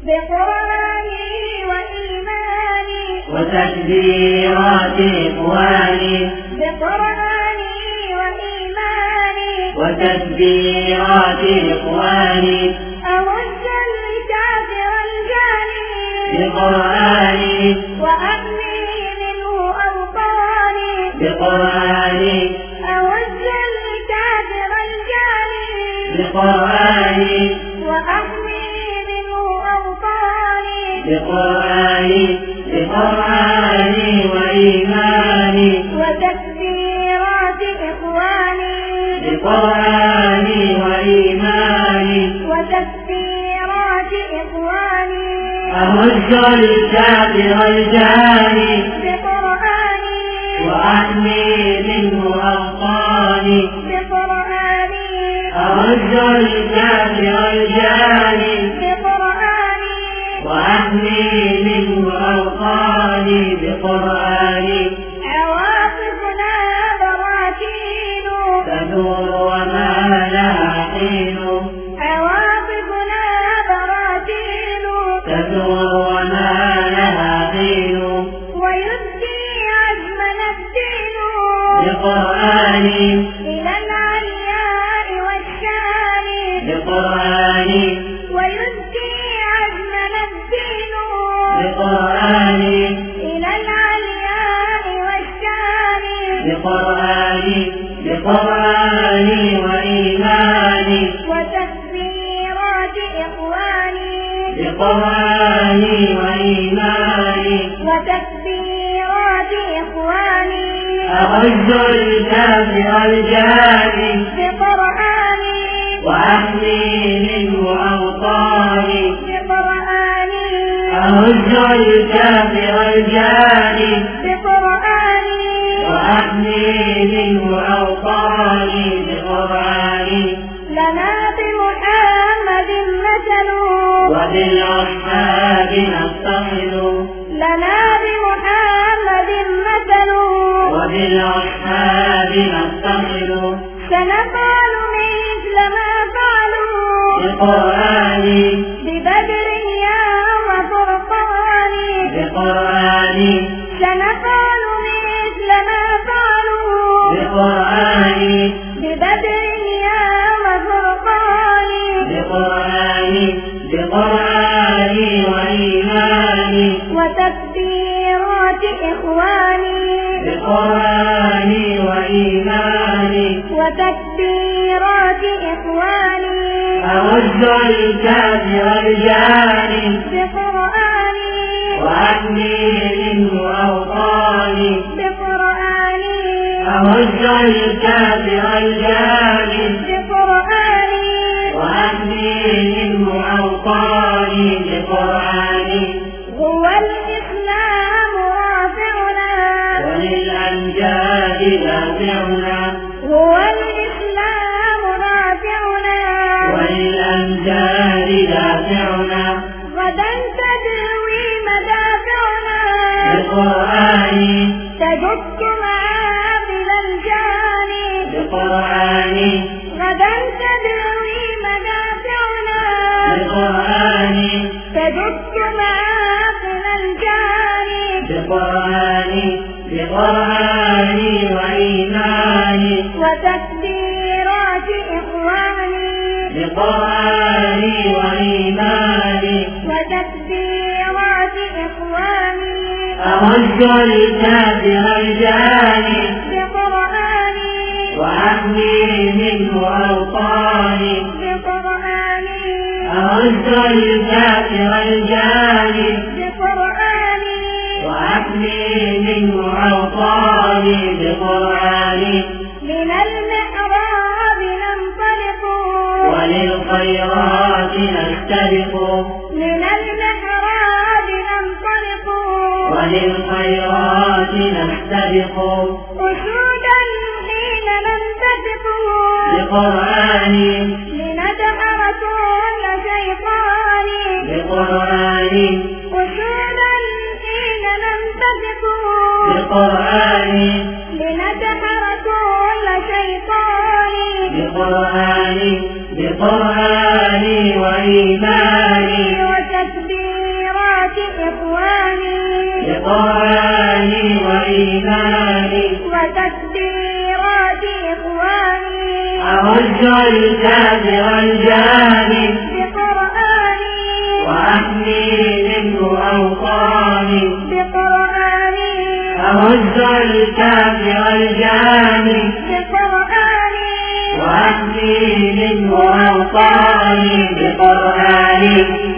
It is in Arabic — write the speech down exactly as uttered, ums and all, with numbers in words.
بقرآني وإيماني وتكبيرات إخواني بقرآني وإيماني وتكبيرات إخواني أرد الكافر الجاني بقرآني وأحمي منه أوطاني بقرآني أرد الكافر الجاني بقرآني وأحمي منه أوطاني بقرآني بقرآني وإيماني وتكبيرات إخواني بقرآني وإيماني وتكبيرات إخواني أهج الكافر الجاني بقرآني وأحمي منه أوطاني بقرآني أهج الكافر الجاني بقرآني وأحمي منه أوطاني بقرآني عواطفنا براكين تدور وما لها حين عواطفنا براكين تدور وما لها حين ويبدي عزمنا الدين بقرآني إلى العلياء والشان بقرآني ويبدي عزمنا الدين بقرآني إلى العلياء والشان بقرآني بقرآني وإيماني وتكبيرات إخواني بقرآني وإيماني وتكبيرات إخواني أعز الكافر الجاني بقرآني وأحمي منه أوطاني بقرآني أعز الكافر الجاني بقرآني وأحمي منه أوطاني بقرآني لنا بمحمد مثل وبالأصحاب نفتخر لنا بمحمد مثل وبالأصحاب نفتخر سنفعل مثل ما فعلوا بقرآني ببدر يوم فرقان بقرآني سنفعل مثل ما فعلوا بقرآني ببدر يوم فرقان بقرآني بقرآني وإيماني وتكبيرات إخواني بقرآني وإيماني وتكبيرات إخواني أعز الكافر الجاني بقرآني وأحمي منه أوطاني بقرآني أعز الكافر الجاني بقرآني وأحمي منه أوطاني بقرآني هو الإسلام رافعنا وللأمجاد دافعنا هو الإسلام رافعنا وللأمجاد دافعنا غدا تدوي مدافعنا بقرآني تدك معابل الجاني بقرآني غدا تدوي مدافعنا بقرآني تدك معابل الجاني بقرآني بقرآني وإيماني وتكبيرات إخواني بقرآني وإيماني وتكبيرات إخواني أعز الكافر الجاني بقرآني وأحمي منه أوطاني بقرآني أعز الكافر الجاني بقرآني وأحمي منه أوطاني بقرآني من المحراب ننطلق وللخيرات نستبق من المحراب ننطلق وللخيرات نستبق أسودا حين ننتفق بقرآني لندحر كل شيطان بقرآني أسودا حين ننتفق بقرآني لندحر كل شيطان بقرآني بقرآني وإيماني وتكبير إخواني بقرآني وإيماني وتكبيرات إخواني أهج الكافر الجاني بقرآني وأحمي منه أوطاني بقرآني أهج الكافر الجاني بقرآني وأحمي منه أوطاني بقرآني